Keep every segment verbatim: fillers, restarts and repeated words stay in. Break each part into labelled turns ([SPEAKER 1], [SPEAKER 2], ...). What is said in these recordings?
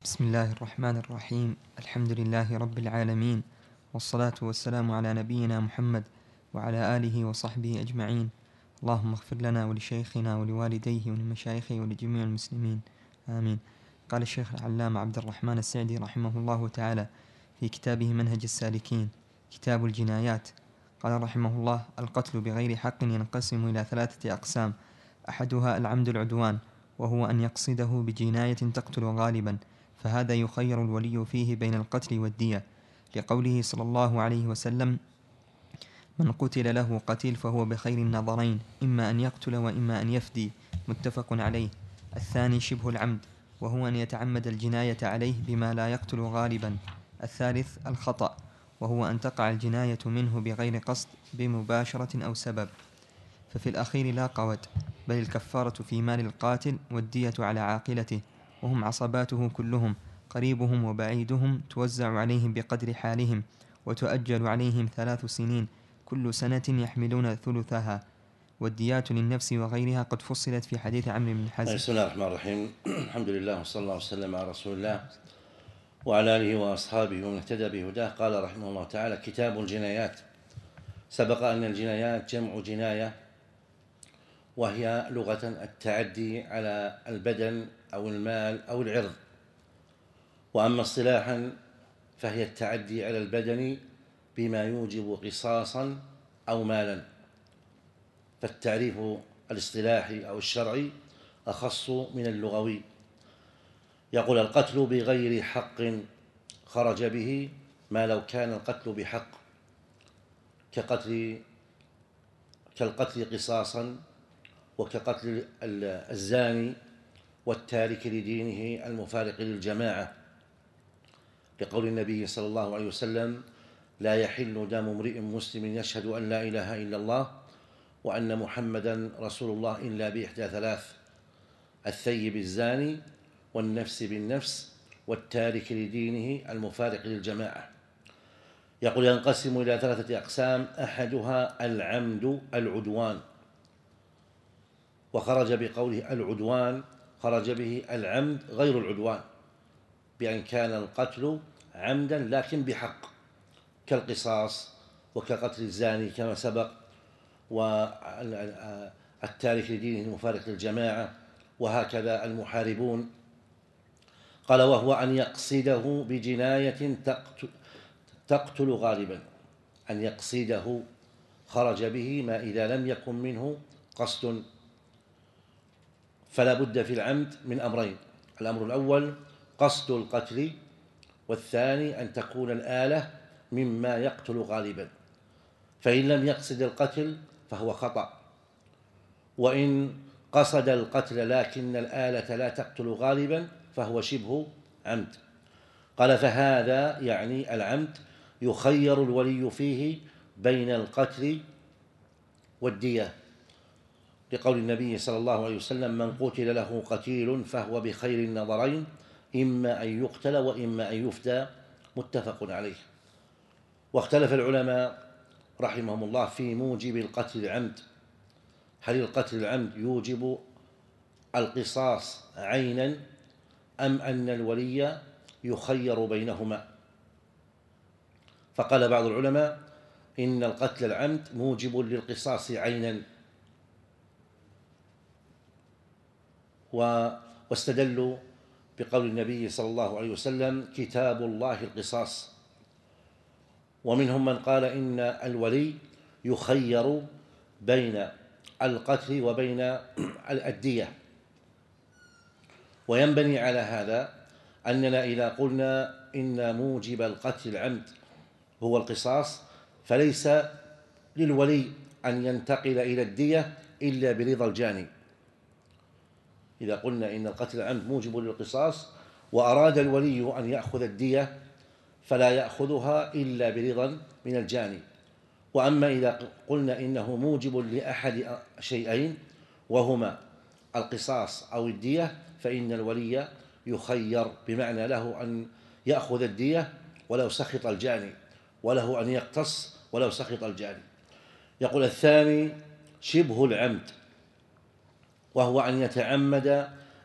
[SPEAKER 1] بسم الله الرحمن الرحيم. الحمد لله رب العالمين، والصلاة والسلام على نبينا محمد وعلى آله وصحبه أجمعين. اللهم اغفر لنا ولشيخنا ولوالديه ولمشايخه ولجميع المسلمين، آمين. قال الشيخ العلامة عبد الرحمن السعدي رحمه الله تعالى في كتابه منهج السالكين كتاب الجنايات، قال رحمه الله: القتل بغير حق ينقسم إلى ثلاثة أقسام. أحدها العمد العدوان، وهو أن يقصده بجناية تقتل غالبا، فهذا يخير الولي فيه بين القتل والدية، لقوله صلى الله عليه وسلم: من قتل له قتيل فهو بخير النظرين، إما أن يقتل وإما أن يفدي، متفق عليه. الثاني شبه العمد، وهو أن يتعمد الجناية عليه بما لا يقتل غالبا. الثالث الخطأ، وهو أن تقع الجناية منه بغير قصد بمباشرة أو سبب، ففي الأخير لا قود، بل الكفارة في مال القاتل والدية على عاقلته، وهم عصباته كلهم، قريبهم وبعيدهم، توزع عليهم بقدر حالهم، وتؤجل عليهم ثلاث سنين، كل سنة يحملون ثلثها، والديات للنفس وغيرها قد فصلت في حديث عمرو بن حزم.
[SPEAKER 2] بسم الله الرحمن الرحيم. الحمد لله وصلى الله وسلم على رسول الله وعلى آله وأصحابه ومن اهتدى بهداه. قال رحمه الله تعالى: كتاب الجنايات. سبق أن الجنايات جمع جناية، وهي لغة التعدي على البدن أو المال أو العرض، وأما اصطلاحا فهي التعدي على البدن بما يوجب قصاصا أو مالا. فالتعريف الاصطلاحي أو الشرعي أخص من اللغوي. يقول: القتل بغير حق خرج به ما لو كان القتل بحق، كقتل كالقتل قصاصا، وكقتل الزاني والتارك لدينه المفارق للجماعة، لقول النبي صلى الله عليه وسلم: لا يحل دم امرئ مسلم يشهد أن لا إله إلا الله وأن محمدا رسول الله إلا بإحدى ثلاث: الثيب الزاني، والنفس بالنفس، والتارك لدينه المفارق للجماعة. يقول: ينقسم إلى ثلاثة أقسام. أحدها العمد العدوان، وخرج بقوله العدوان خرج به العمد غير العدوان، بأن كان القتل عمدا لكن بحق، كالقصاص وكقتل الزاني كما سبق، والتارك لدينه المفارق للجماعة، وهكذا المحاربون. قال: وهو أن يقصده بجناية تقتل غالبا. أن يقصده خرج به ما إذا لم يكن منه قصد، فلا بد في العمد من أمرين: الأمر الأول قصد القتل، والثاني أن تكون الآلة مما يقتل غالبا. فإن لم يقصد القتل فهو خطأ، وإن قصد القتل لكن الآلة لا تقتل غالبا فهو شبه عمد. قال: فهذا يعني العمد يخير الولي فيه بين القتل والدية، لقول النبي صلى الله عليه وسلم: من قتل له قتيل فهو بخير النظرين، إما أن يقتل وإما أن يفدى، متفق عليه. واختلف العلماء رحمهم الله في موجب القتل العمد، هل القتل العمد يوجب القصاص عينا أم أن الولي يخير بينهما؟ فقال بعض العلماء إن القتل العمد موجب للقصاص عينا، واستدلوا بقول النبي صلى الله عليه وسلم: كتاب الله القصاص. ومنهم من قال إن الولي يخير بين القتل وبين الدية. وينبني على هذا أننا إذا قلنا إن موجب القتل العمد هو القصاص، فليس للولي أن ينتقل إلى الدية إلا برضا الجاني. إذا قلنا إن القتل العمد موجب للقصاص وأراد الولي أن يأخذ الدية فلا يأخذها إلا برضا من الجاني. وأما إذا قلنا إنه موجب لأحد شيئين وهما القصاص أو الدية، فإن الولي يخير، بمعنى له أن يأخذ الدية ولو سخط الجاني، وله أن يقتص ولو سخط الجاني. يقول: الثاني شبه العمد، وهو أن يتعمد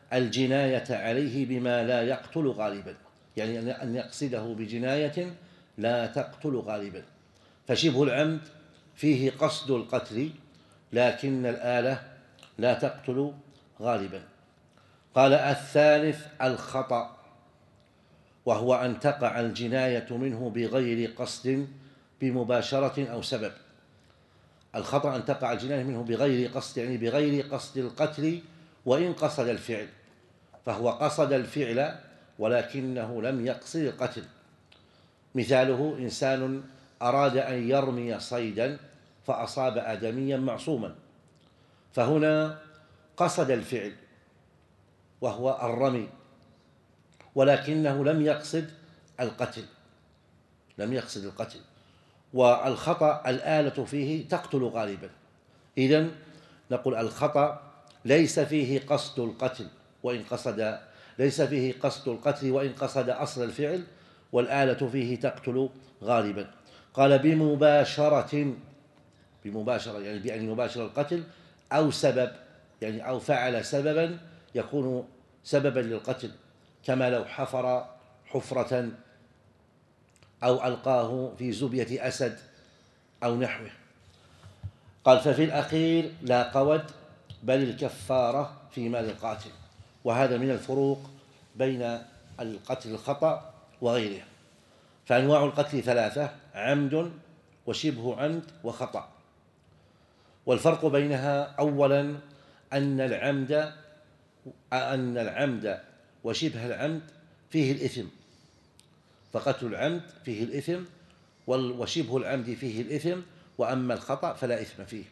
[SPEAKER 2] الجناية عليه بما لا يقتل غالبا، يعني أن يقصده بجناية لا تقتل غالبا. فشبه العمد فيه قصد القتل لكن الآلة لا تقتل غالبا. قال الثالث الخطأ، وهو أن تقع الجناية منه بغير قصد بمباشرة أو سبب. الخطأ أن تقع الجناية منه بغير قصد، يعني بغير قصد القتل وإن قصد الفعل، فهو قصد الفعل ولكنه لم يقصد القتل. مثاله إنسان أراد أن يرمي صيدا فأصاب آدميا معصوما، فهنا قصد الفعل وهو الرمي ولكنه لم يقصد القتل لم يقصد القتل والخطأ الآلة فيه تقتل غالبا. إذن نقول الخطأ ليس فيه قصد القتل وإن قصد ليس فيه قصد القتل وإن قصد أصل الفعل، والآلة فيه تقتل غالبا. قال بمباشرة، بمباشرة يعني بأن يباشر القتل، أو سبب يعني أو فعل سببا يكون سببا للقتل، كما لو حفر حفرة أو ألقاه في زبية أسد أو نحوه. قال ففي الأخير لا قود بل الكفارة في مال القاتل. وهذا من الفروق بين القتل الخطأ وغيره. فأنواع القتل ثلاثة: عمد وشبه عمد وخطأ. والفرق بينها أولا أن العمد أن العمد وشبه العمد فيه الإثم، فقتل العمد فيه الإثم وشبه العمد فيه الإثم، وأما الخطأ فلا إثم فيه.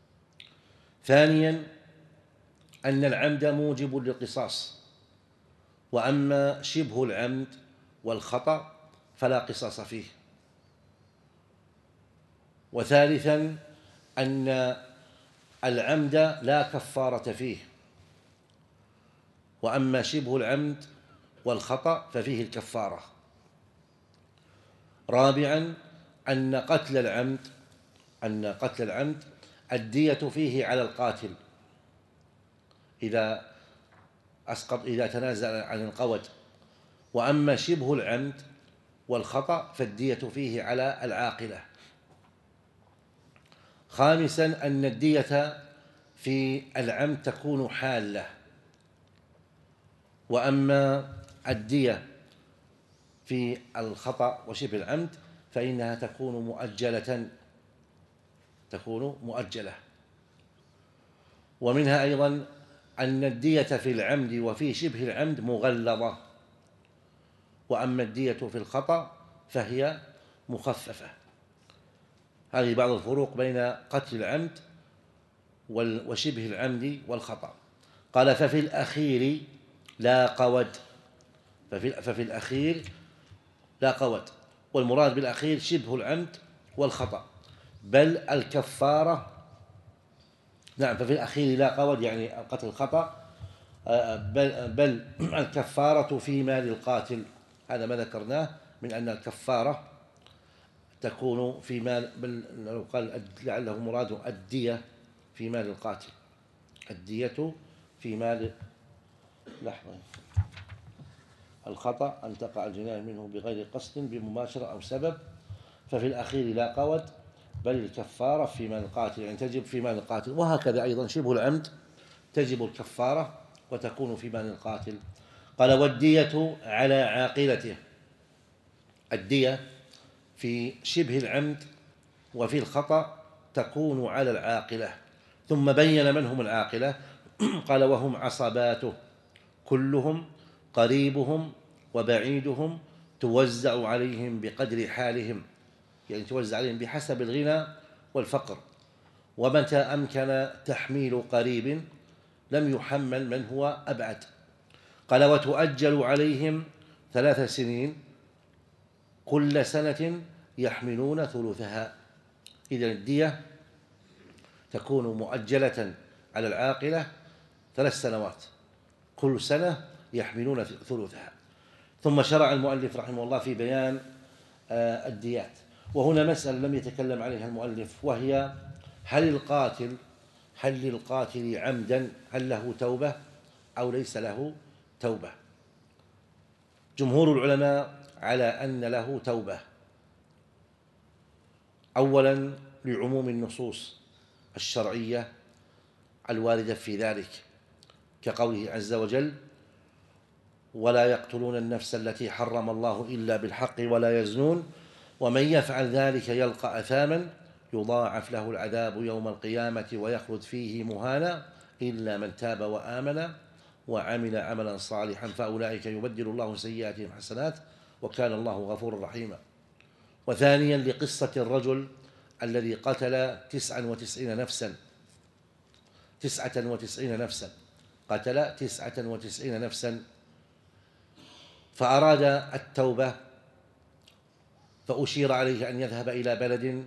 [SPEAKER 2] ثانيا أن العمد موجب للقصاص، وأما شبه العمد والخطأ فلا قصاص فيه. وثالثا أن العمد لا كفارة فيه، وأما شبه العمد والخطأ ففيه الكفارة. رابعا أن قتل العمد أن قتل العمد الدية فيه على القاتل إذا أسقط إذا تنازل عن القود، وأما شبه العمد والخطأ فالدية فيه على العاقلة. خامسا أن الدية في العمد تكون حالة، وأما الدية في الخطأ وشبه العمد فإنها تكون مؤجلة تكون مؤجلة. ومنها أيضا أن الدية في العمد وفي شبه العمد مغلظة، وأما الدية في الخطأ فهي مخففة. هذه بعض الفروق بين قتل العمد وشبه العمد والخطأ. قال ففي الأخير لا قود ففي, ففي الأخير لا قود، والمراد بالأخير شبه العمد والخطأ، بل الكفارة. نعم، ففي الأخير لا قود يعني قتل الخطأ، بل, بل الكفارة في مال القاتل. هذا ما ذكرناه من أن الكفارة تكون في مال، بل لو قال لعله مراده الدية في مال القاتل، الدية في مال لحظة الخطأ أن تقع الجناية منه بغير قصد بمباشرة أو سبب. ففي الأخير لا قود بل الكفارة في مال القاتل، يعني تجب في مال القاتل. وهكذا أيضا شبه العمد تجب الكفارة وتكون في مال القاتل. قال والدية على عاقلته، الدية في شبه العمد وفي الخطأ تكون على العاقلة. ثم بين من هم العاقلة قال وهم عصباته كلهم قريبهم وبعيدهم توزع عليهم بقدر حالهم، يعني توزع عليهم بحسب الغنى والفقر. ومتى أمكن تحميل قريب لم يحمل من هو أبعد. قال وتؤجل عليهم ثلاث سنين كل سنة يحملون ثلثها. إذن الدية تكون مؤجلة على العاقلة ثلاث سنوات، كل سنة يحملون ثلثها. ثم شرع المؤلف رحمه الله في بيان الديات. وهنا مسألة لم يتكلم عليها المؤلف، وهي هل القاتل هل للقاتل عمدا هل له توبة أو ليس له توبة. جمهور العلماء على أن له توبة، أولا لعموم النصوص الشرعية الواردة في ذلك، كقوله عز وجل: ولا يقتلون النفس التي حرم الله إلا بالحق ولا يزنون ومن يفعل ذلك يلقى أثاما يضاعف له العذاب يوم القيامة ويخلد فيه مهانا إلا من تاب وآمن وعمل عملا صالحا فأولئك يبدل الله سيئاتهم حسنات وكان الله غفورا رحيما. وثانيا لقصة الرجل الذي قتل تسعا وتسعين نفسا تسعة وتسعين نفسا قتل تسعة وتسعين نفسا فأراد التوبة، فأشير عليه أن يذهب إلى بلد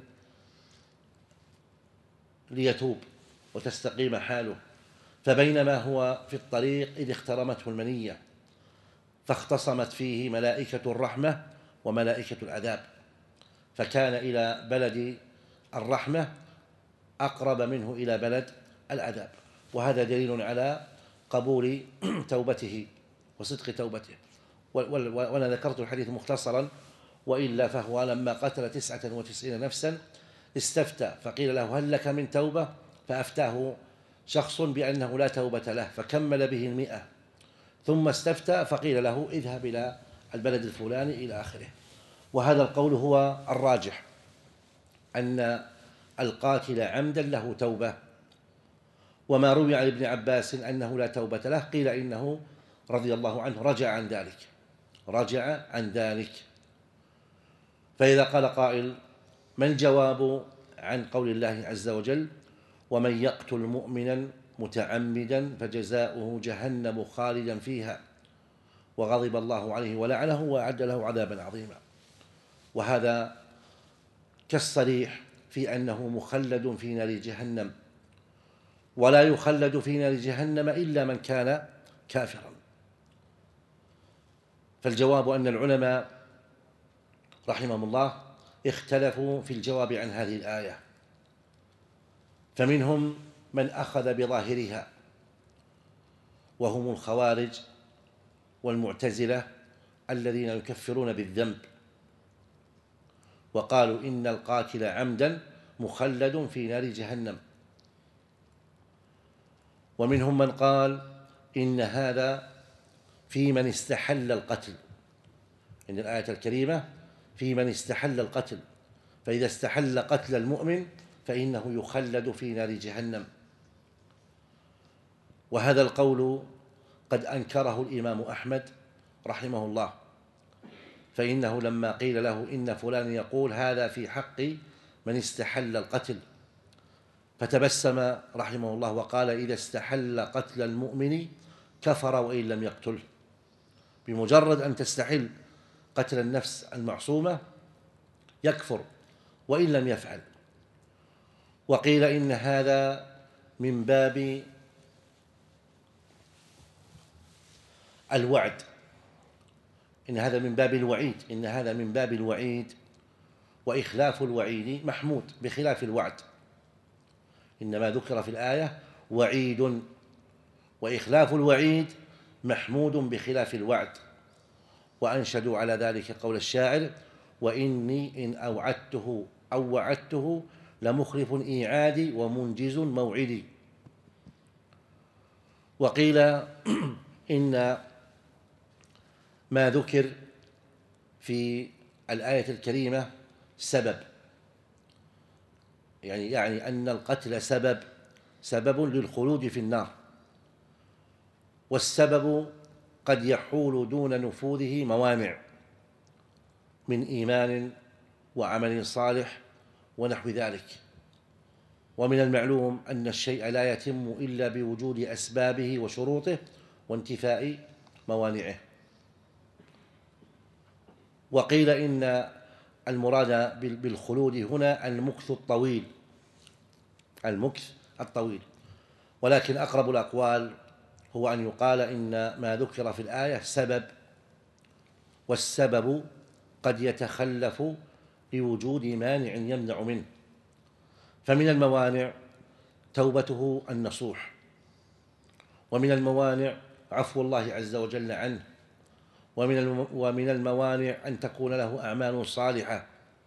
[SPEAKER 2] ليتوب وتستقيم حاله، فبينما هو في الطريق إذ اخترمته المنية فاختصمت فيه ملائكة الرحمة وملائكة العذاب، فكان إلى بلد الرحمة أقرب منه إلى بلد العذاب، وهذا دليل على قبول توبته وصدق توبته. وأنا ذكرت الحديث مختصرا، وإلا فهو لما قتل تسعة وتسعين نفسا استفتى فقيل له: هل لك من توبة؟ فأفتاه شخص بأنه لا توبة له، فكمل به المئة، ثم استفتى فقيل له: اذهب إلى البلد الفلاني إلى آخره. وهذا القول هو الراجح، أن القاتل عمدا له توبة. وما روي عن ابن عباس أنه لا توبة له قيل إنه رضي الله عنه رجع عن ذلك رجع عن ذلك فإذا قال قائل: ما الجواب عن قول الله عز وجل: ومن يقتل مؤمنا متعمدا فجزاؤه جهنم خالدا فيها وغضب الله عليه ولعنه وأعد له عذابا عظيما؟ وهذا كالصريح في أنه مخلد في نار جهنم، ولا يخلد في نار جهنم إلا من كان كافرا. فالجواب أن العلماء رحمهم الله اختلفوا في الجواب عن هذه الآية، فمنهم من أخذ بظاهرها وهم الخوارج والمعتزلة الذين يكفرون بالذنب، وقالوا إن القاتل عمدا مخلد في نار جهنم. ومنهم من قال إن هذا في من استحل القتل، إن الآية الكريمة في من استحل القتل، فإذا استحل قتل المؤمن فإنه يخلد في نار جهنم. وهذا القول قد أنكره الإمام أحمد رحمه الله، فإنه لما قيل له إن فلان يقول هذا في حق من استحل القتل فتبسم رحمه الله وقال: إذا استحل قتل المؤمن كفر وإن لم يقتله. بمجرد أن تستحل قتل النفس المعصومة يكفر وإن لم يفعل. وقيل إن هذا من باب الوعد، إن هذا من باب الوعيد إن هذا من باب الوعيد وإخلاف الوعيد محمود بخلاف الوعد، إنما ذكر في الآية وعيد، وإخلاف الوعيد محمود بخلاف الوعد. وأنشدوا على ذلك قول الشاعر: وإني إن أوعدته أو وعدته لمخلف إيعادي ومنجز موعدي. وقيل إن ما ذكر في الآية الكريمة سبب، يعني يعني أن القتل سبب سبب للخلود في النار، والسبب قد يحول دون نفوذه موانع من إيمان وعمل صالح ونحو ذلك. ومن المعلوم أن الشيء لا يتم إلا بوجود أسبابه وشروطه وانتفاء موانعه. وقيل إن المراد بالخلود هنا المكث الطويل المكث الطويل ولكن أقرب الأقوال هو أن يقال إن ما ذكر في الآية سبب، والسبب قد يتخلف لوجود مانع يمنع منه. فمن الموانع توبته النصوح، ومن الموانع عفو الله عز وجل عنه، ومن ومن الموانع أن تكون له أعمال صالحة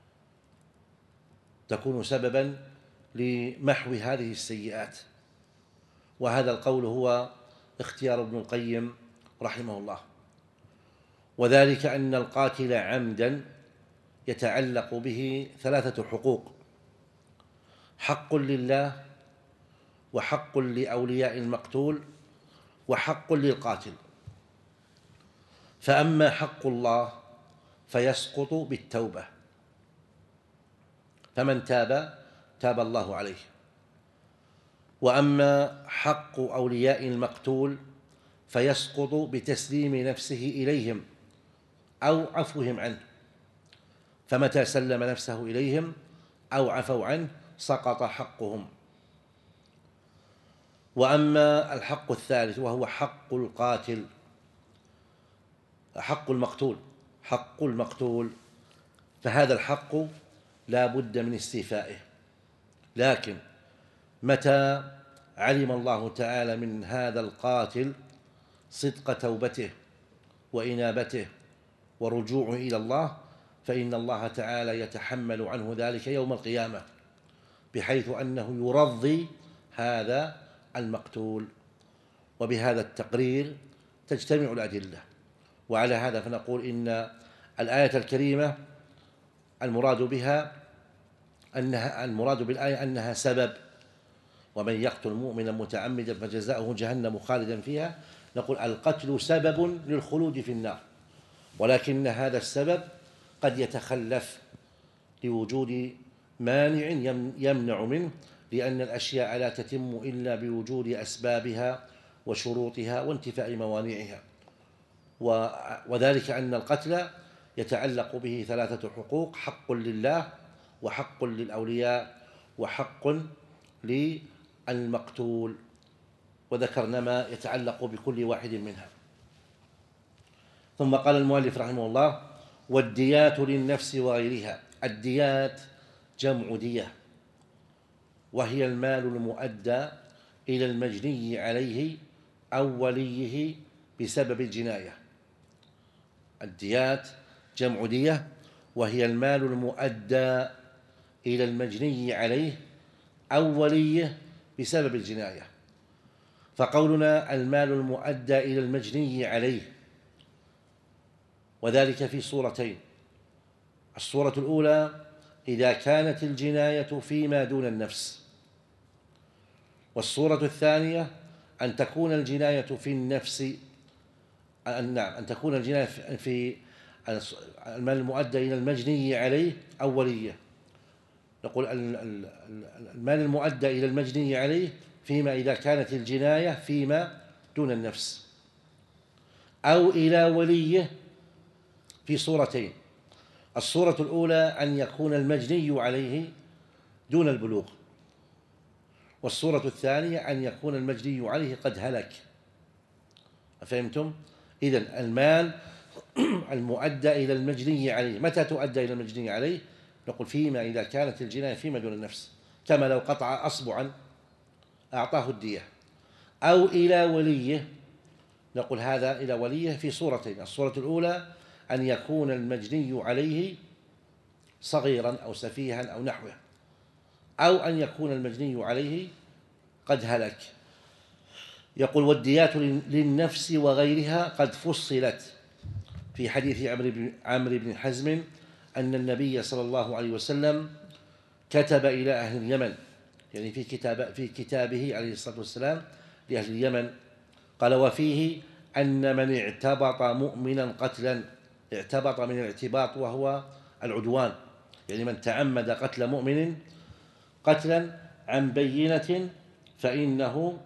[SPEAKER 2] تكون سببا لمحو هذه السيئات. وهذا القول هو اختيار ابن القيم رحمه الله. وذلك أن القاتل عمدا يتعلق به ثلاثة حقوق: حق لله، وحق لأولياء المقتول، وحق للقاتل. فأما حق الله فيسقط بالتوبة، فمن تاب تاب الله عليه. وأما حق أولياء المقتول فيسقط بتسليم نفسه إليهم أو عفوهم عنه، فمتى سلم نفسه إليهم أو عفوا عنه سقط حقهم. وأما الحق الثالث وهو حق القاتل، حق المقتول حق المقتول فهذا الحق لا بد من استيفائه، لكن متى علم الله تعالى من هذا القاتل صدق توبته وإنابته ورجوعه إلى الله فإن الله تعالى يتحمل عنه ذلك يوم القيامة، بحيث أنه يرضي هذا المقتول. وبهذا التقرير تجتمع الأدلة. وعلى هذا فنقول إن الآية الكريمة المراد بها أنها المراد بالآية أنها سبب، ومن يقتل مؤمنا متعمدا فجزاؤه جهنم خالدا فيها. نقول القتل سبب للخلود في النار، ولكن هذا السبب قد يتخلف لوجود مانع يمنع منه، لأن الأشياء لا تتم إلا بوجود أسبابها وشروطها وانتفاء موانعها. وذلك أن القتل يتعلق به ثلاثة حقوق: حق لله، وحق للأولياء، وحق للمقتول، وذكرنا ما يتعلق بكل واحد منها. ثم قال المؤلف رحمه الله: والديات للنفس وغيرها. الديات جمع دية، وهي المال المؤدى إلى المجني عليه أو وليه بسبب الجناية. الديات جمع دية، وهي المال المؤدى إلى المجني عليه أو وليه بسبب الجناية. فقولنا المال المؤدى إلى المجني عليه، وذلك في صورتين: الصورة الأولى إذا كانت الجناية فيما دون النفس، والصورة الثانية أن تكون الجناية في النفس نعم أن تكون الجناية في المال المؤدى إلى المجني عليه أو وليه. نقول المال المؤدى إلى المجني عليه فيما إذا كانت الجناية فيما دون النفس، أو إلى وليه في صورتين: الصورة الأولى أن يكون المجني عليه دون البلوغ، والصورة الثانية أن يكون المجني عليه قد هلك. فهمتم؟ إذن المال المؤدى إلى المجني عليه متى تؤدى إلى المجني عليه؟ نقول فيما إذا كانت الجناية فيما دون النفس، كما لو قطع أصبعا أعطاه الدية. أو إلى وليه، نقول هذا إلى وليه في صورتين: الصورة الأولى أن يكون المجني عليه صغيرا أو سفيها أو نحوه، أو أن يكون المجني عليه قد هلك. يقول: والديات للنفس وغيرها قد فصلت في حديث عمرو بن حزم أن النبي صلى الله عليه وسلم كتب إلى أهل اليمن، يعني في كتاب في كتابه عليه الصلاة والسلام لأهل اليمن، قال: وفيه أن من اعتبط مؤمنا قتلا. اعتبط من الاعتباط وهو العدوان، يعني من تعمد قتل مؤمن قتلا عن بينة فإنه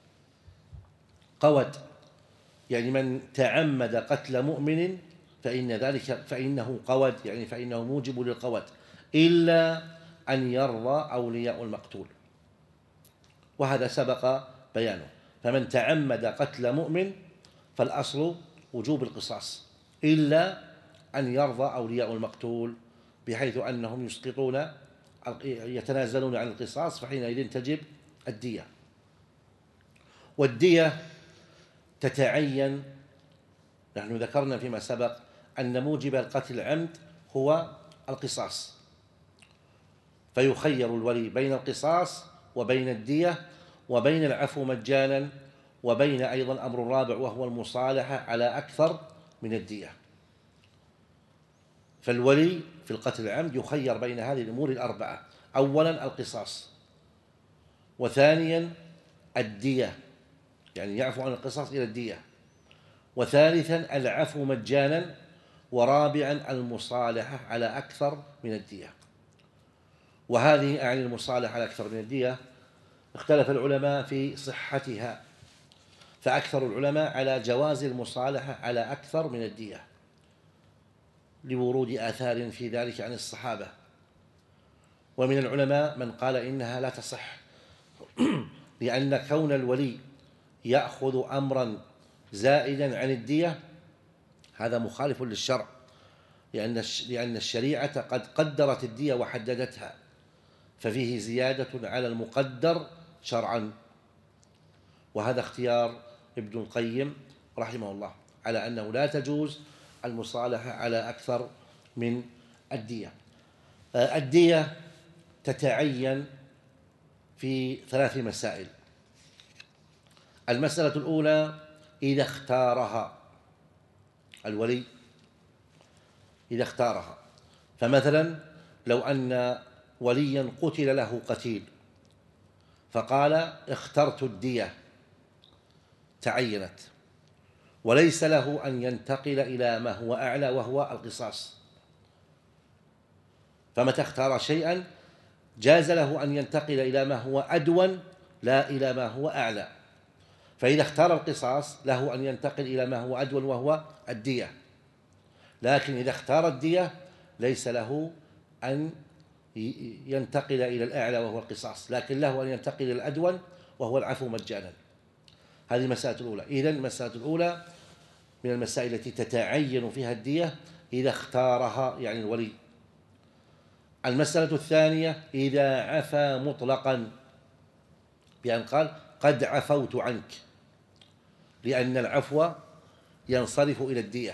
[SPEAKER 2] قود، يعني من تعمد قتل مؤمن فإن ذلك فإنه قود، يعني فإنه موجب للقود، إلا أن يرضى أولياء المقتول، وهذا سبق بيانه. فمن تعمد قتل مؤمن فالأصل وجوب القصاص، إلا أن يرضى أولياء المقتول، بحيث أنهم يسقطون يتنازلون عن القصاص، فحينئذ تجب الدية. والدية تتعين. نحن ذكرنا فيما سبق أن موجب القتل العمد هو القصاص، فيخير الولي بين القصاص وبين الدية وبين العفو مجانا وبين أيضا أمر رابع وهو المصالحة على أكثر من الدية. فالولي في القتل العمد يخير بين هذه الأمور الأربعة: أولا القصاص، وثانيا الدية يعني يعفو عن القصاص إلى الدية، وثالثا العفو مجانا، ورابعا المصالحة على أكثر من الدية. وهذه أعني المصالحة على أكثر من الدية اختلف العلماء في صحتها، فأكثر العلماء على جواز المصالحة على أكثر من الدية لورود آثار في ذلك عن الصحابة، ومن العلماء من قال إنها لا تصح لأن كون الولي يأخذ أمرا زائدا عن الدية هذا مخالف للشرع، لأن لأن الشريعة قد قدرت الدية وحددتها، ففيه زيادة على المقدر شرعا. وهذا اختيار ابن القيم رحمه الله على أنه لا تجوز المصالحة على أكثر من الدية. الدية تتعين في ثلاث مسائل. المسألة الأولى إذا اختارها الولي، إذا اختارها، فمثلا لو أن وليا قتل له قتيل فقال اخترت الدية تعينت، وليس له أن ينتقل إلى ما هو أعلى وهو القصاص. فمتى اختار شيئا جاز له أن ينتقل إلى ما هو أدون لا إلى ما هو أعلى. فإذا اختار القصاص له أن ينتقل إلى ما هو أدون وهو الدية، لكن إذا اختار الدية ليس له أن ينتقل إلى الأعلى وهو القصاص، لكن له أن ينتقل إلى الأدون وهو العفو مجانا. هذه المسألة الأولى. إذن المسألة الأولى من المسائل التي تتعين فيها الدية إذا اختارها يعني الولي. المسألة الثانية إذا عفا مطلقا، بأن قال قد عفوت عنك، لأن العفو ينصرف إلى الدية.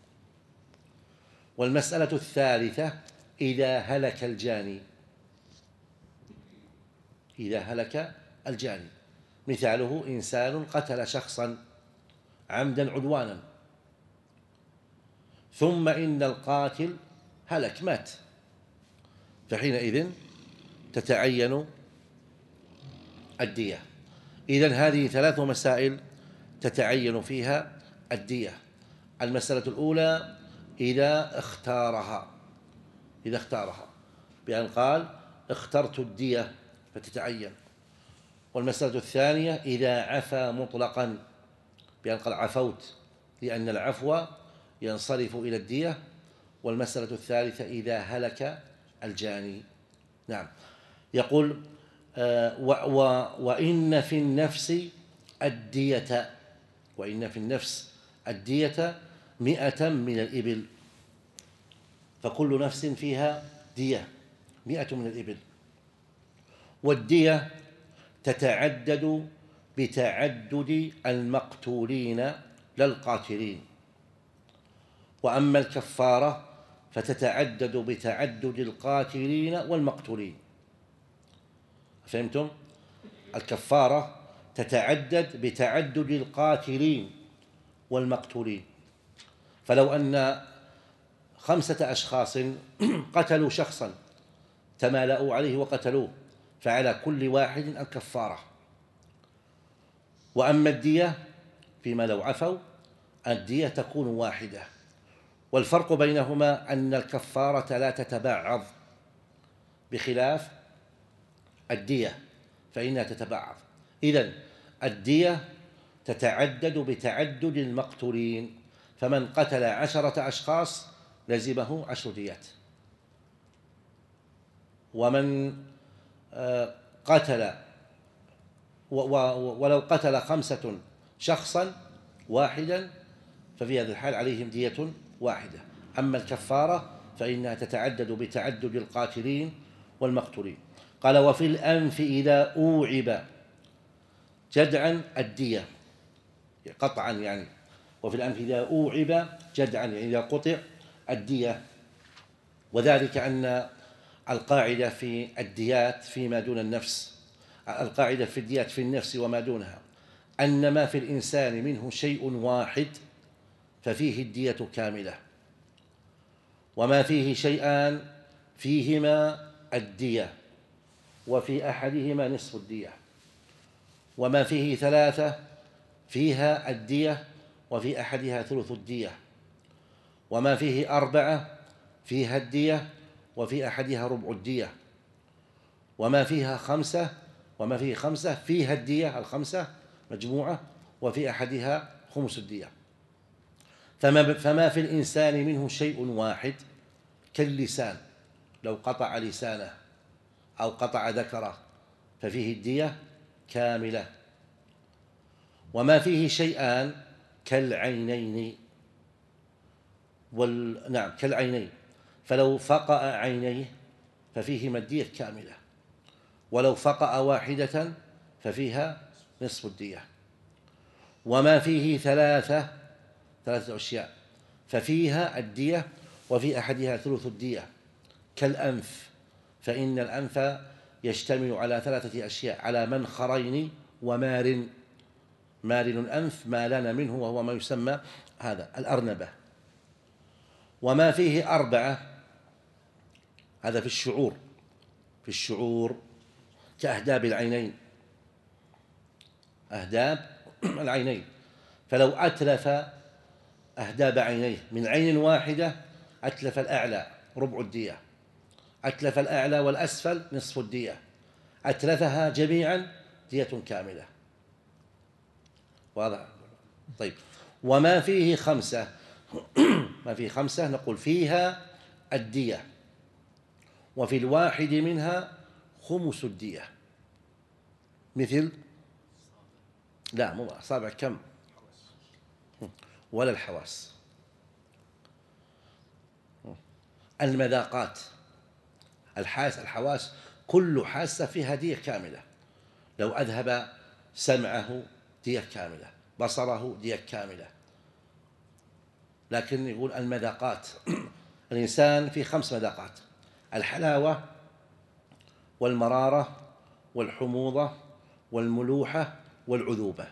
[SPEAKER 2] والمسألة الثالثة إذا هلك الجاني، إذا هلك الجاني، مثاله إنسان قتل شخصا عمدا عدوانا ثم إن القاتل هلك مات، فحينئذ تتعين الدية. إذن هذه ثلاث مسائل تتعين فيها الدية. المسألة الأولى إذا اختارها، إذا اختارها بأن قال اخترت الدية فتتعين. والمسألة الثانية إذا عفا مطلقا بأن قال عفوت، لأن العفو ينصرف إلى الدية. والمسألة الثالثة إذا هلك الجاني. نعم. يقول آه و و وإن في النفس الدية، وإن في النفس الدية مئة من الإبل، فكل نفس فيها دية مئة من الإبل. والدية تتعدد بتعدد المقتولين للقاتلين، وأما الكفارة فتتعدد بتعدد القاتلين والمقتولين. فهمتم؟ الكفارة تتعدد بتعدد القاتلين والمقتولين. فلو أن خمسة أشخاص قتلوا شخصا تمالأوا عليه وقتلوه فعلى كل واحد الكفارة. وأما الدية فيما لو عفوا الدية تكون واحدة، والفرق بينهما أن الكفارة لا تتبعض بخلاف الدية فإنها تتبعض. إذن الدية تتعدد بتعدد المقتولين، فمن قتل عشرة أشخاص لزمه عشر ديات، ومن قتل ولو قتل خمسة شخصا واحدا ففي هذا الحال عليهم دية واحدة. أما الكفارة فإنها تتعدد بتعدد القاتلين والمقتولين. قال وفي الأنف إذا أوعب جدعا الدية، قطعا يعني. وفي الأنف إذا أوعب جدعا يعني إذا قطع الدية. وذلك أن القاعدة في الديات فيما دون النفس، القاعدة في الديات في النفس وما دونها، أن ما في الإنسان منه شيء واحد ففيه الدية كاملة، وما فيه شيئان فيهما الدية، وفي أحدهما نصف الدية، وما فيه ثلاثة فيها الدية وفي أحدها ثلث الدية، وما فيه أربعة فيها الدية وفي أحدها ربع الدية، وما فيها خمسة وما فيه خمسة فيها الدية الخمسة مجموعة وفي أحدها خمس الدية. فما, فما في الإنسان منه شيء واحد كاللسان، لو قطع لسانه أو قطع ذكره ففيه الدية كاملة. وما فيه شيئان كالعينين وال... نعم كالعينين، فلو فقأ عينيه ففيهما الدية كاملة، ولو فقأ واحدة ففيها نصف الدية. وما فيه ثلاثة ثلاثة أشياء ففيها الدية وفي أحدها ثلث الدية، كالأنف، فإن الأنف يشتمل على ثلاثة أشياء، على منخرين ومار. مارن الأنف ما لنا منه وهو ما يسمى هذا الأرنبة. وما فيه أربعة هذا في الشعور، في الشعور كأهداب العينين، أهداب العينين، فلو أتلف أهداب عينيه من عين واحدة أتلف الأعلى ربع الدية، أتلف الأعلى والأسفل نصف الدية، أتلفها جميعا دية كاملة. واضح؟ طيب. وما فيه خمسة ما فيه خمسة نقول فيها الدية، وفي الواحد منها خمس الدية، مثل لا مو أصابع كم ولا الحواس، المذاقات، الحاس الحواس كل حاسة فيها دية كاملة. لو أذهب سمعه دية كاملة، بصره دية كاملة. لكن يقول المذاقات الإنسان في خمس مذاقات: الحلاوة والمرارة والحموضة والملوحة والعذوبة.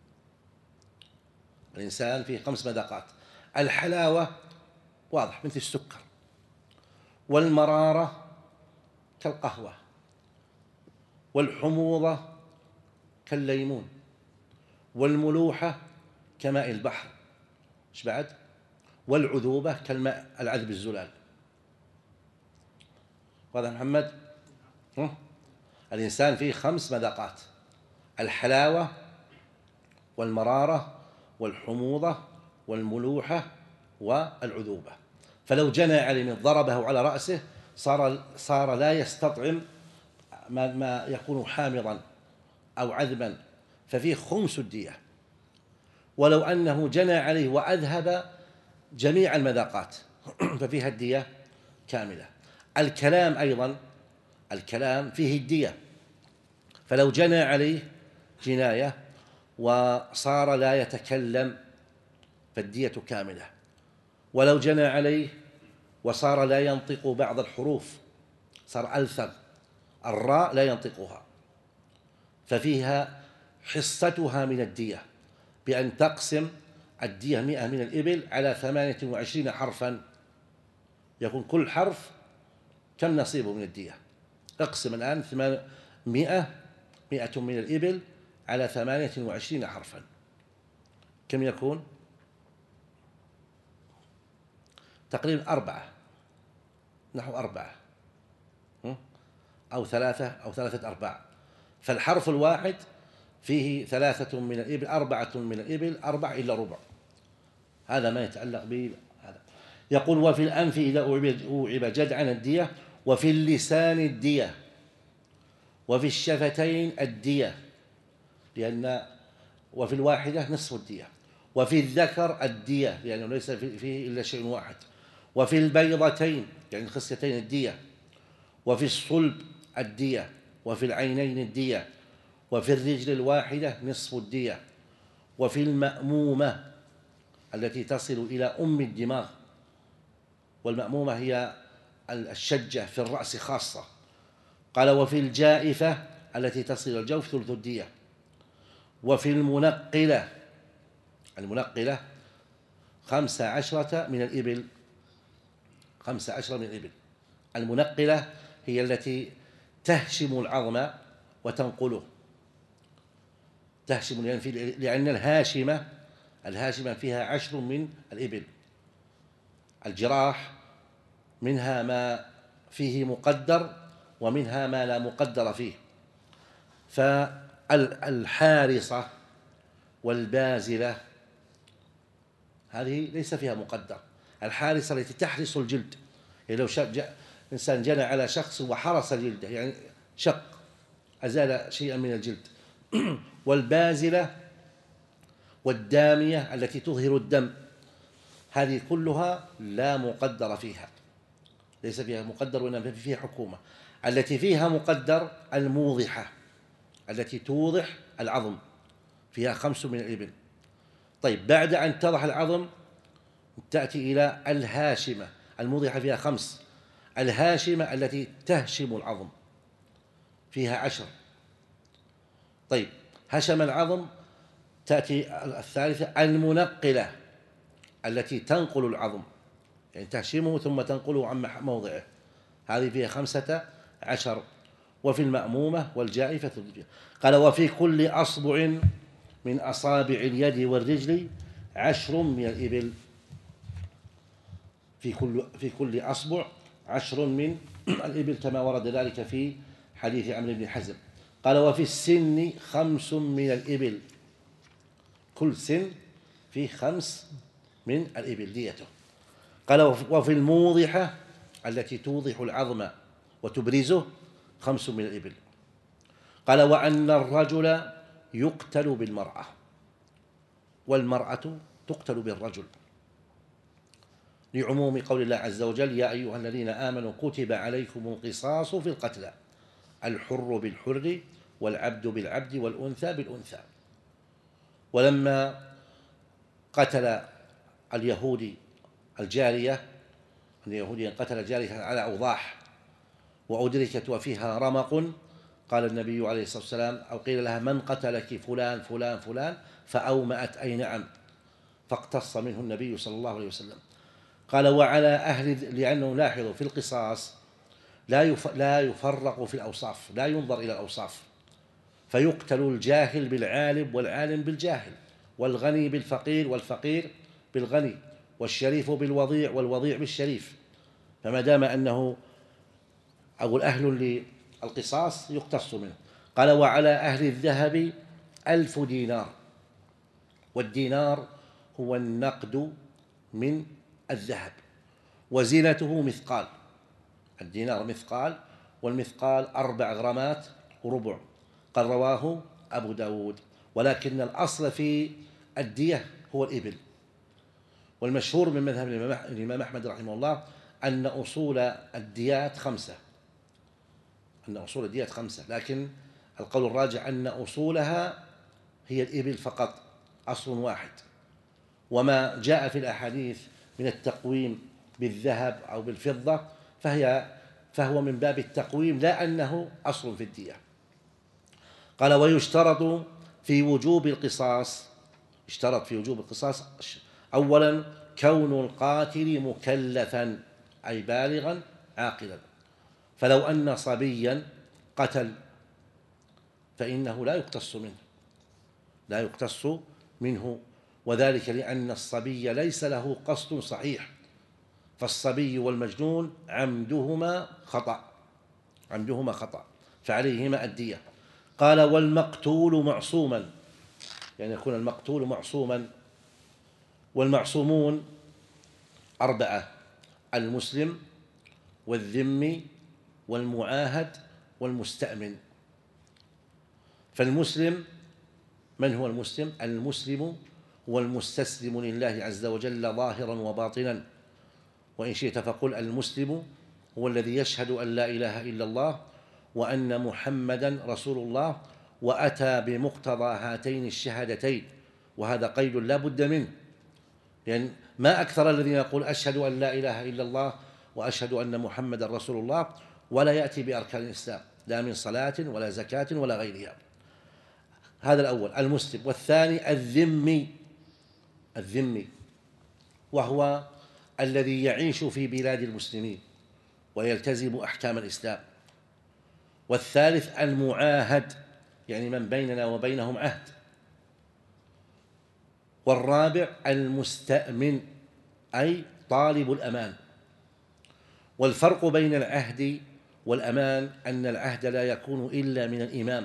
[SPEAKER 2] الإنسان فيه خمس مذاقات: الحلاوة واضح مثل السكر، والمرارة كالقهوة، والحموضة كالليمون، والملوحة كماء البحر، ايش بعد؟ والعذوبة كالماء العذب الزلال. واضح محمد؟ الإنسان فيه خمس مذاقات: الحلاوة والمرارة والحموضة والملوحة والعذوبة. فلو جنى عليه من ضربه على رأسه صار صار لا يستطعم ما, ما يكون حامضا أو عذبا، ففيه خمس الدية. ولو أنه جنى عليه وأذهب جميع المذاقات ففيها الدية كاملة. الكلام أيضا، الكلام فيه الدية، فلو جنى عليه جناية وصار لا يتكلم فالدية كاملة. ولو جنى عليه وصار لا ينطق بعض الحروف، صار ألثغ، الراء لا ينطقها، ففيها حصتها من الدية، بأن تقسم الدية مئة من الإبل على ثمانية وعشرين حرفا، يكون كل حرف كم نصيبه من الدية. اقسم الآن مئة مئة من الإبل على ثمانية وعشرين حرفا، كم يكون؟ تقريبا أربعة، نحو أربعة أو ثلاثة أو ثلاثة أرباع. فالحرف الواحد فيه ثلاثة من الإبل، أربعة من الإبل، أربع إلا ربع. هذا ما يتعلق به هذا. يقول: وفي الأنف إذا أوعب جدعا الدية، وفي اللسان الدية، وفي الشفتين الدية، لأن وفي الواحدة نصف الدية، وفي الذكر الدية لأنه ليس فيه إلا شيء واحد، وفي البيضتين يعني الخصيتين الدية، وفي الصلب الدية، وفي العينين الدية، وفي الرجل الواحدة نصف الدية، وفي المأمومة التي تصل إلى أم الدماغ، والمأمومة هي الشجة في الرأس خاصة. قال وفي الجائفة التي تصل إلى الجوف ثلث الدية. وفي المنقلة، المنقلة خمس عشرة من الإبل، خمس عشرة من الإبل. المنقلة هي التي تهشم العظم وتنقله، تهشم لأن الهاشمة الهاشمة فيها عشر من الإبل. الجراح منها ما فيه مقدر ومنها ما لا مقدر فيه. فالحارصة والبازلة هذه ليس فيها مقدر. الحارصة التي تحرس الجلد، يعني لو إنسان جنى على شخص وحرس جلده، يعني شق أزال شيئا من الجلد. والبازلة والدامية التي تظهر الدم، هذه كلها لا مقدر فيها، ليس فيها مقدر وإنما فيها حكومة. التي فيها مقدر الموضحة التي توضح العظم، فيها خمس من الإبل. طيب بعد أن تضح العظم تأتي إلى الهاشمة. الموضحة فيها خمس. الهاشمة التي تهشم العظم فيها عشر. طيب هشم العظم تأتي الثالثة المنقلة التي تنقل العظم، يعني تهشمه ثم تنقله عن موضعه، هذه فيها خمسة عشر. وفي المأمومة والجائفة. قال وفي كل أصبع من أصابع اليد والرجل عشر من الإبل. في كل في كل أصبع عشر من الإبل كما ورد ذلك في حديث عمرو بن حزم. قال وفي السن خمس من الإبل، كل سن فيه خمس من الإبل ديته. قال وفي الموضحة التي توضح العظم وتبرزه خمس من الإبل. قال وأن الرجل يقتل بالمرأة والمرأة تقتل بالرجل، لعموم قول الله عز وجل يا أيها الذين آمنوا كتب عليكم القصاص في القتلى الحر بالحر والعبد بالعبد والأنثى بالأنثى. ولما قتل اليهودي الجارية، اليهودي قتل الجارية على أوضاح وأدركت وفيها رمق، قال النبي عليه الصلاة والسلام أو قيل لها من قتلك؟ فلان فلان فلان، فأومأت أي نعم، فاقتص منه النبي صلى الله عليه وسلم. قال وعلى أهل، لأنه لاحظوا في القصاص لا لا يفرق في الأوصاف، لا ينظر إلى الأوصاف، فيقتل الجاهل بالعالم والعالم بالجاهل، والغني بالفقير والفقير بالغني، والشريف بالوضيع والوضيع بالشريف. فما دام أنه أقول أهل للقصاص يقتص منه. قال وعلى أهل الذهب ألف دينار، والدينار هو النقد من الذهب وزنته مثقال. الدينار مثقال، والمثقال أربع غرامات وربع. قال رواه أبو داود. ولكن الأصل في الدية هو الإبل. والمشهور من مذهب الإمام أحمد رحمه الله أن أصول الديات خمسة، أن أصول الديات خمسة، لكن القول الراجح أن أصولها هي الإبل فقط، أصل واحد. وما جاء في الأحاديث من التقويم بالذهب أو بالفضة فهي فهو من باب التقويم لا أنه أصل في الدية. قال ويشترط في وجوب القصاص، اشترط في وجوب القصاص أولا كون القاتل مكلفا أي بالغا عاقلا. فلو أن صبيا قتل فإنه لا يقتص منه، لا يقتص منه، وذلك لأن الصبي ليس له قصد صحيح، فالصبي والمجنون عمدهما خطأ، عمدهما خطأ فعليهما الدية. قال والمقتول معصوما، يعني يكون المقتول معصوما. والمعصومون أربعة: المسلم والذمي والمعاهد والمستأمن. فالمسلم من هو المسلم؟ المسلم هو المستسلم لله عز وجل ظاهرا وباطنا، وإن شئت فقل المسلم هو الذي يشهد أن لا إله إلا الله وأن محمدا رسول الله وأتى بمقتضى هاتين الشهادتين وهذا قيد لا بد منه، لأن يعني ما أكثر الذين يقول أشهد أن لا إله إلا الله وأشهد أن محمد رسول الله ولا يأتي بأركان الإسلام، لا من صلاة ولا زكاة ولا غيرها. هذا الأول المسلم. والثاني الذمي، الذمي وهو الذي يعيش في بلاد المسلمين ويلتزم أحكام الإسلام. والثالث المعاهد، يعني من بيننا وبينهم عهد. والرابع المستأمن، أي طالب الأمان. والفرق بين العهد والأمان أن العهد لا يكون إلا من الإمام،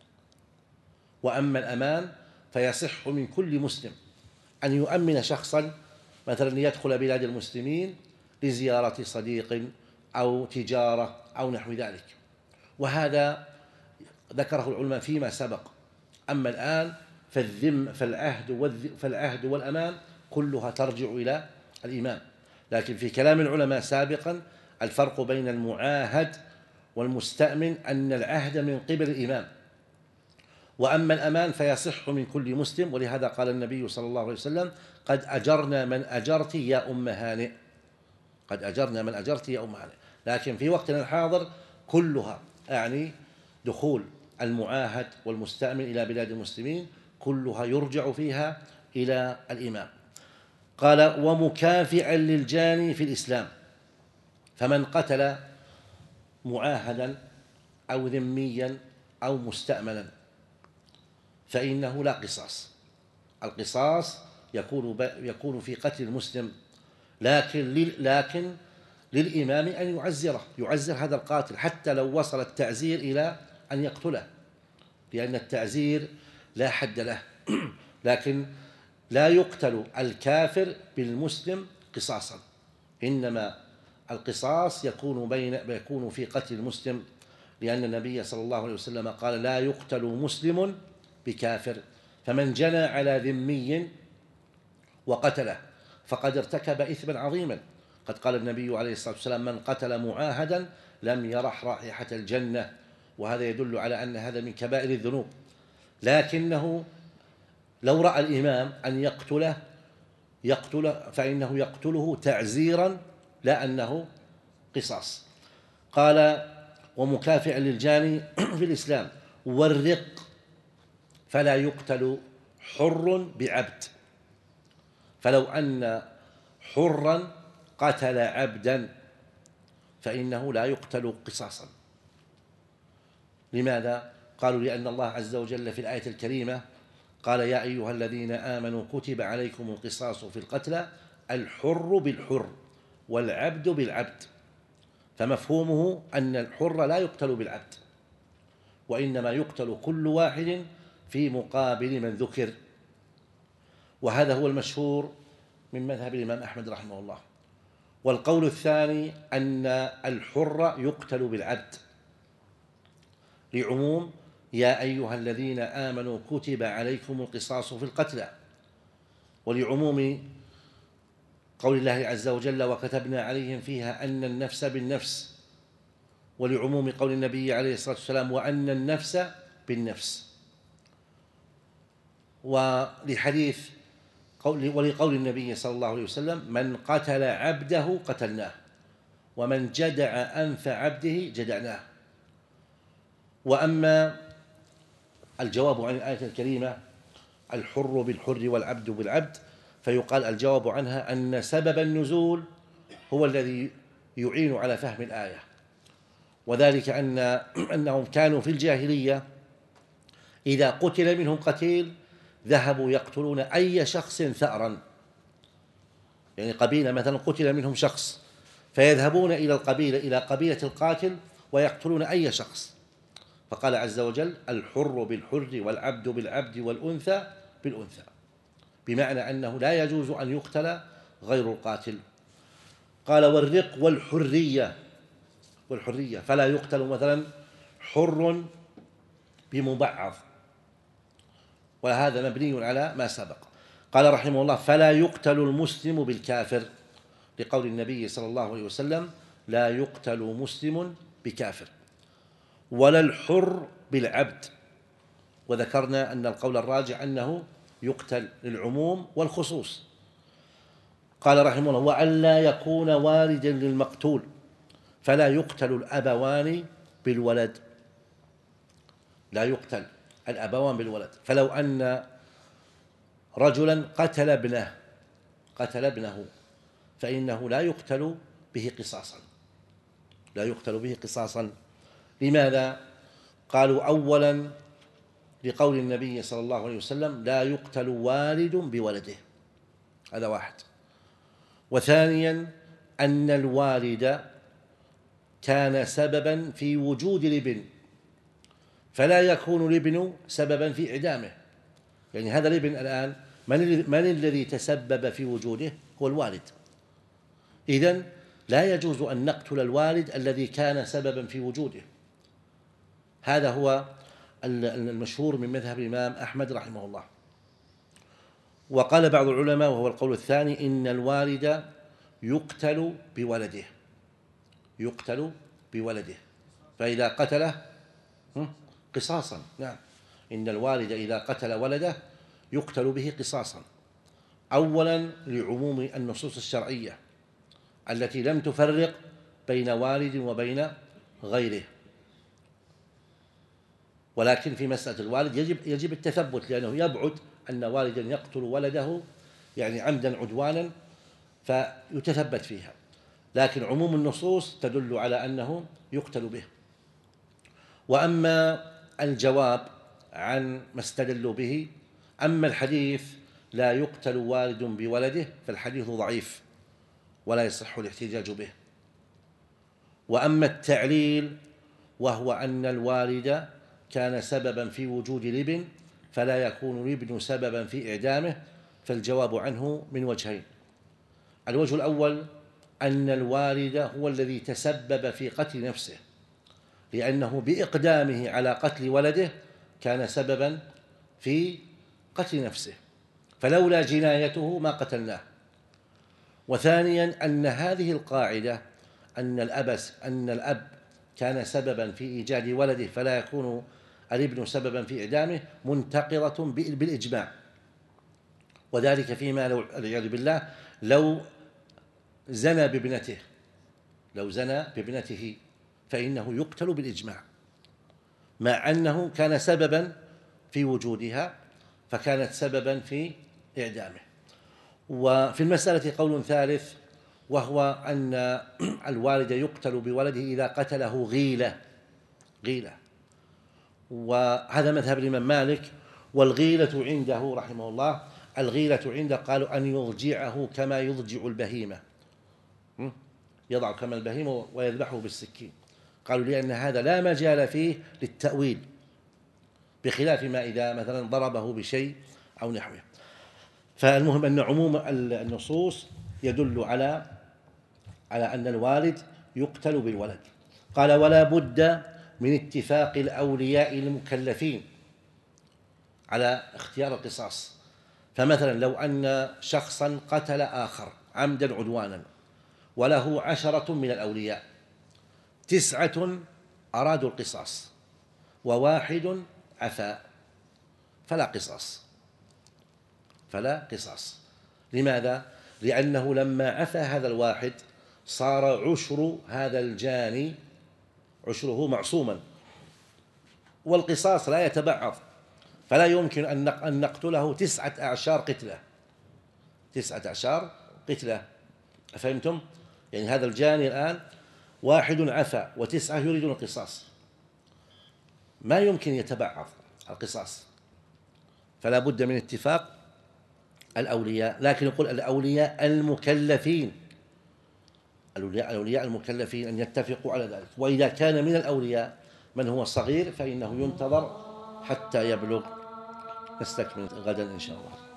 [SPEAKER 2] وأما الأمان فيصح من كل مسلم أن يؤمن شخصا مثلا ليدخل بلاد المسلمين لزيارة صديق أو تجارة أو نحو ذلك، وهذا ذكره العلماء فيما سبق. أما الآن فالذم فالعهد فالعهد والأمان كلها ترجع إلى الإمام، لكن في كلام العلماء سابقا الفرق بين المعاهد والمستأمن أن العهد من قبل الإمام، وأما الأمان فيصح من كل مسلم، ولهذا قال النبي صلى الله عليه وسلم قد أجرنا من أجرت يا أم هانئ، قد أجرنا من أجرت يا أم هانئ. لكن في وقتنا الحاضر كلها يعني دخول المعاهد والمستأمن إلى بلاد المسلمين كلها يرجع فيها إلى الإمام. قال ومكافئا للجاني في الإسلام، فمن قتل معاهدا أو ذميا أو مستأمنا فإنه لا قصاص. القصاص يكون يكون في قتل المسلم، لكن لكن للإمام أن يعزره، يعزر هذا القاتل حتى لو وصل التعزير إلى أن يقتله، لأن التعزير لا حد له. لكن لا يقتل الكافر بالمسلم قصاصا، إنما القصاص يكون بين يكون في قتل المسلم، لأن النبي صلى الله عليه وسلم قال لا يقتل مسلم بكافر، فمن جنى على ذمي وقتله فقد ارتكب إثما عظيما. قد قال النبي عليه الصلاة والسلام من قتل معاهدا لم يرح رائحة الجنة، وهذا يدل على أن هذا من كبائر الذنوب. لكنه لو رأى الإمام أن يقتله يقتله فإنه يقتله تعزيرا لا أنه قصاص. قال ومكافئا للجاني في الإسلام. والرق، فلا يقتل حر بعبد، فلو أن حرا قتل عبدا فإنه لا يقتل قصاصا. لماذا؟ قالوا لأن الله عز وجل في الآية الكريمة قال يا أيها الذين آمنوا كتب عليكم القصاص في القتلى الحر بالحر والعبد بالعبد، فمفهومه أن الحر لا يقتل بالعبد، وإنما يقتل كل واحد في مقابل من ذكر، وهذا هو المشهور من مذهب الإمام أحمد رحمه الله. والقول الثاني أن الحر يقتل بالعبد لعموم يا أيها الذين آمنوا كتب عليكم القصاص في القتلى، ولعموم قول الله عز وجل وكتبنا عليهم فيها أن النفس بالنفس، ولعموم قول النبي عليه الصلاة والسلام وأن النفس بالنفس، ولحديث قول ولقول النبي صلى الله عليه وسلم من قتل عبده قتلناه ومن جدع أنف عبده جدعناه. وأما الجواب عن الآية الكريمة الحر بالحر والعبد بالعبد، فيقال الجواب عنها أن سبب النزول هو الذي يعين على فهم الآية، وذلك أن أنهم كانوا في الجاهلية إذا قتل منهم قتيل ذهبوا يقتلون أي شخص ثأرا، يعني قبيلة مثلا قتل منهم شخص فيذهبون إلى القبيلة إلى قبيلة القاتل ويقتلون أي شخص، فقال عز وجل الحر بالحر والعبد بالعبد والأنثى بالأنثى، بمعنى أنه لا يجوز أن يقتل غير القاتل. قال والرق والحرية، والحرية فلا يقتل مثلا حر بمبعض، وهذا مبني على ما سبق. قال رحمه الله فلا يقتل المسلم بالكافر، لقول النبي صلى الله عليه وسلم لا يقتل مسلم بكافر، ولا الحر بالعبد، وذكرنا أن القول الراجع أنه يقتل للعموم والخصوص. قال رحمه الله: وألا يكون والدا للمقتول فلا يقتل الأبوان بالولد. لا يقتل الأبوان بالولد. فلو أن رجلا قتل ابنه قتل ابنه فإنه لا يقتل به قصاصا لا يقتل به قصاصا. لماذا؟ قالوا: أولا لقول النبي صلى الله عليه وسلم: لا يقتل والد بولده. هذا واحد. وثانيا أن الوالد كان سببا في وجود الابن، فلا يكون الابن سببا في إعدامه. يعني هذا الابن الآن من الذي تسبب في وجوده؟ هو الوالد. إذن لا يجوز أن نقتل الوالد الذي كان سببا في وجوده. هذا هو المشهور من مذهب الإمام أحمد رحمه الله. وقال بعض العلماء، وهو القول الثاني، إن الوالد يقتل بولده يقتل بولده فإذا قتله قصاصا. نعم، إن الوالد إذا قتل ولده يقتل به قصاصا. أولا لعموم النصوص الشرعية التي لم تفرق بين والد وبين غيره، ولكن في مسألة الوالد يجب يجب التثبت، لأنه يبعد أن والدا يقتل ولده يعني عمدا عدوانا فيتثبت فيها، لكن عموم النصوص تدل على أنه يقتل به. وأما الجواب عن ما استدلوا به، أما الحديث لا يقتل والد بولده فالحديث ضعيف ولا يصح الاحتجاج به. وأما التعليل وهو أن الوالد كان سببا في وجود الابن فلا يكون الابن سببا في إعدامه، فالجواب عنه من وجهين. الوجه الأول أن الوالد هو الذي تسبب في قتل نفسه، لأنه بإقدامه على قتل ولده كان سببا في قتل نفسه، فلولا جنايته ما قتلناه. وثانيا أن هذه القاعدة أن الأبس أن الأب كان سببا في إيجاد ولده فلا يكون الابن سببا في إعدامه منتقضة بالإجماع، وذلك فيما لو والعياذ بالله لو زنى بابنته لو زنى بابنته فإنه يقتل بالإجماع، مع أنه كان سببا في وجودها فكانت سببا في إعدامه. وفي المسألة قول ثالث، وهو أن الوالد يقتل بولده إذا قتله غيلة غيلة وهذا مذهب الإمام مالك. والغيلة عنده رحمه الله الغيلة عنده قالوا أن يضجعه كما يضجع البهيمة، يضع كما البهيمة ويذبحه بالسكين. قالوا لأن هذا لا مجال فيه للتأويل، بخلاف ما إذا مثلا ضربه بشيء أو نحوه. فالمهم أن عموم النصوص يدل على على أن الوالد يقتل بالولد. قال: ولا بد من اتفاق الأولياء المكلفين على اختيار القصاص. فمثلا لو أن شخصا قتل آخر عمدا عدوانا وله عشرة من الأولياء، تسعة أرادوا القصاص وواحد عفا، فلا قصاص فلا قصاص لماذا؟ لأنه لما عفا هذا الواحد صار عشر هذا الجاني عشره معصوما، والقصاص لا يتبعض، فلا يمكن أن نقتله تسعة أعشار قتلة تسعة أعشار قتلة أفهمتم؟ يعني هذا الجاني الآن واحد عفا وتسعة يريدون القصاص، ما يمكن يتبعض القصاص، فلا بد من اتفاق الأولياء. لكن يقول الأولياء المكلفين الأولياء الأولياء المكلفين أن يتفقوا على ذلك. وإذا كان من الأولياء من هو صغير فإنه ينتظر حتى يبلغ. نستكمل غدا إن شاء الله.